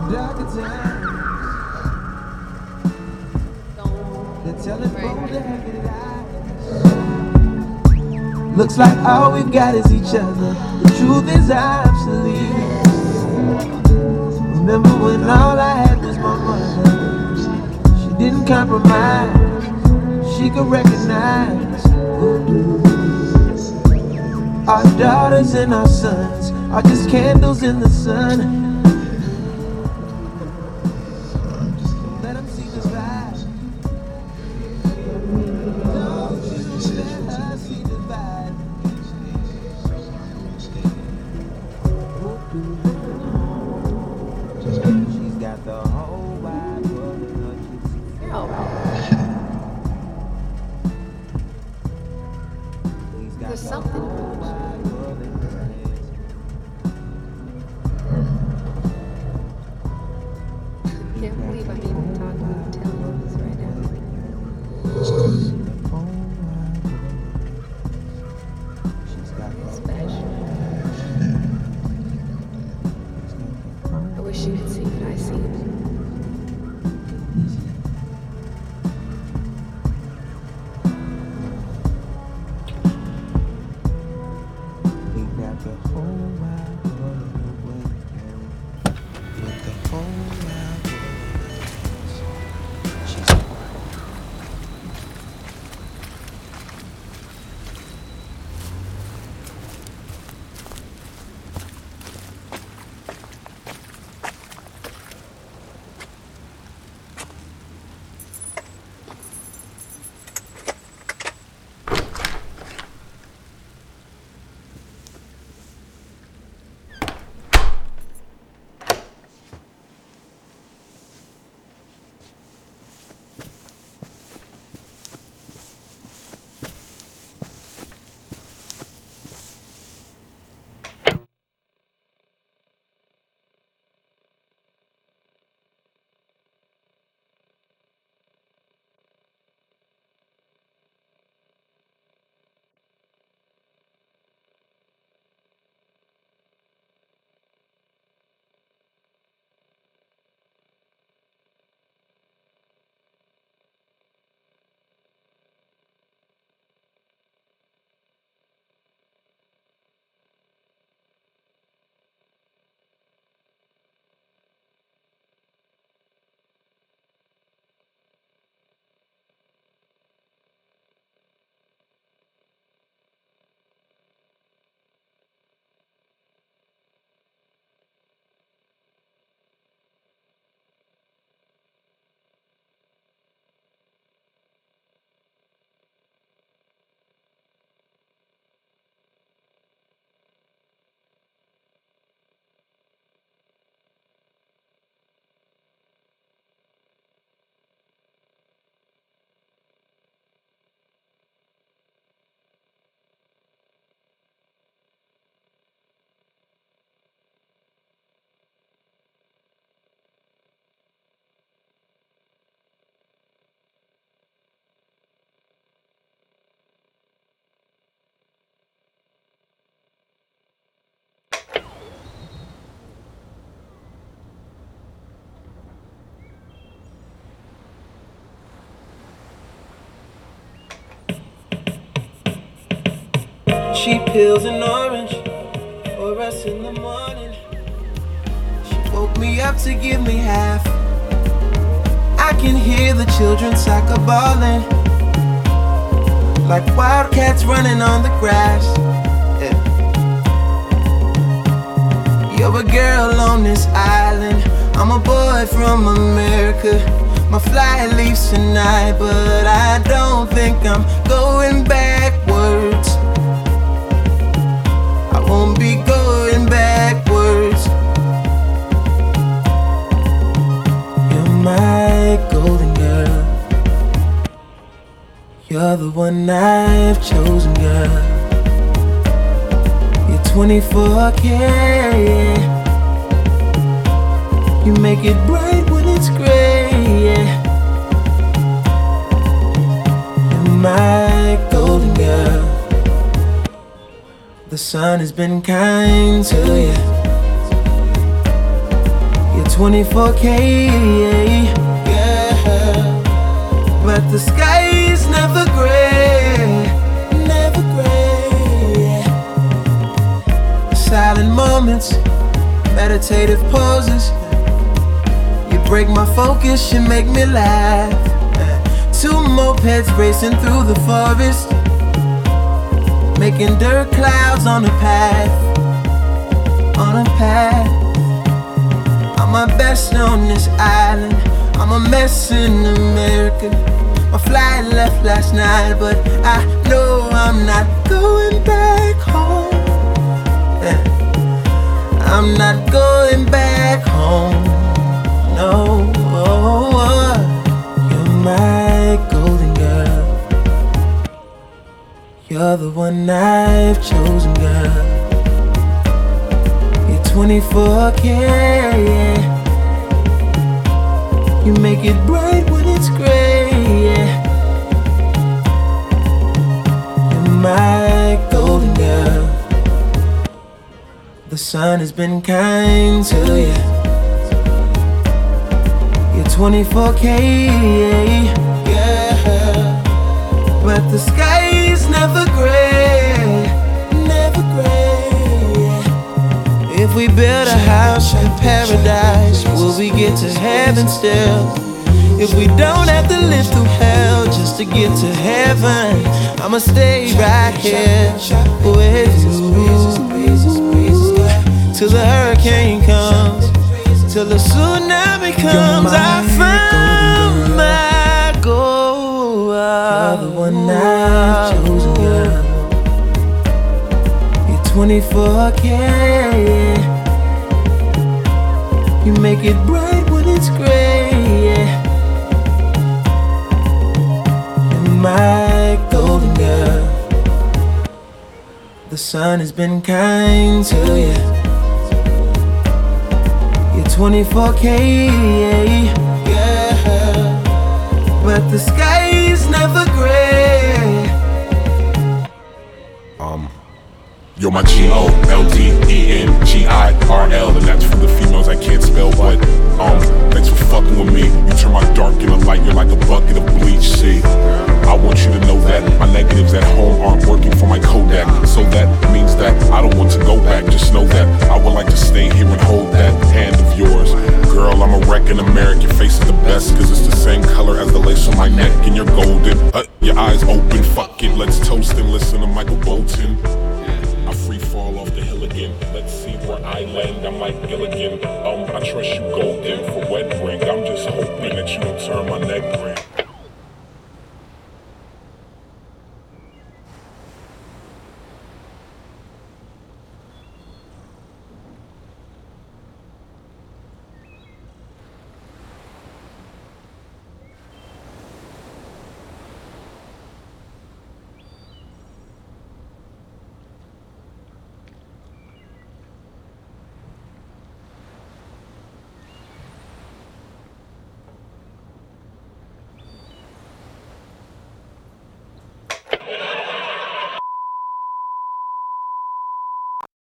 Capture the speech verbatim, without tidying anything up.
darker times. They're telling bold jagged lies. Looks like all we've got is each other. The truth is obsolete. Remember when all I had was my mother? She didn't compromise. She could recognize voodoo. Our daughters and our sons are just candles in the sun. Let them see the vibe. Don't you let her see the vibe. She's got the whole wide world in her kiss. There's something. Can't believe I'm even talking to telling this right now. Special. I wish you could see what I see. We got the whole wide world away. With the whole wide world. She's she peels an orange for us in the morning. She woke me up to give me half. I can hear the children soccer balling, like wildcats running on the grass. Yeah. You're a girl on this island, I'm a boy from America. My flight leaves tonight, but I don't think I'm going backwards. I won't be going backwards. You're my golden girl. You're the one I've chosen, girl. You're twenty-four karat. You make it bright when it's gray, yeah. You're my golden girl. The sun has been kind to you. You're twenty-four K, yeah. But the sky is never gray, never gray. Silent moments, meditative poses. You break my focus, you make me laugh. Two mopeds racing through the forest, making dirt clouds on a path, on a path. I'm my best on this island, I'm a mess in America. My flight left last night, but I know I'm not going back home. Yeah. I'm not going back home, no. You're my golden girl, you're the one I've chosen, girl. You're twenty-four K, you make it bright when it's gray, yeah. You're my golden girl. The sun has been kind to you. You're twenty-four K, yeah. But the sky is never gray, never gray. If we build a house in paradise, will we get to heaven still? If we don't have to live through hell just to get to heaven, I'ma stay right here with you till the hurricane comes, till the tsunami comes. I found my goal. You're the one I've chosen, girl. You're twenty-four K, you make it bright when it's gray, yeah. You're my golden girl. The sun has been kind to you. You're twenty-four K, yeah. But the sky is never gray. Um, You're my G O L D E N G I R L, and that's for the females I can't spell, but um, thanks for fucking with me. You turn my dark into light, you're like a bucket of bleach, see. I want you to know that my negatives at home aren't working for my Kodak, so that means that I don't want to go back. Just know that I would like to stay here and hold that hand of yours. Girl, I'm a wreck in America, your face is the best, cause it's the same color as the lace on my neck, and you're golden. Uh, your eyes open, fuck it, let's toast and listen to Michael Bolton. I free fall off the hill again. Let's see where I land. I'm like Gilligan. Um, I trust you golden for wet ring. I'm just hoping that you don't turn my neck green.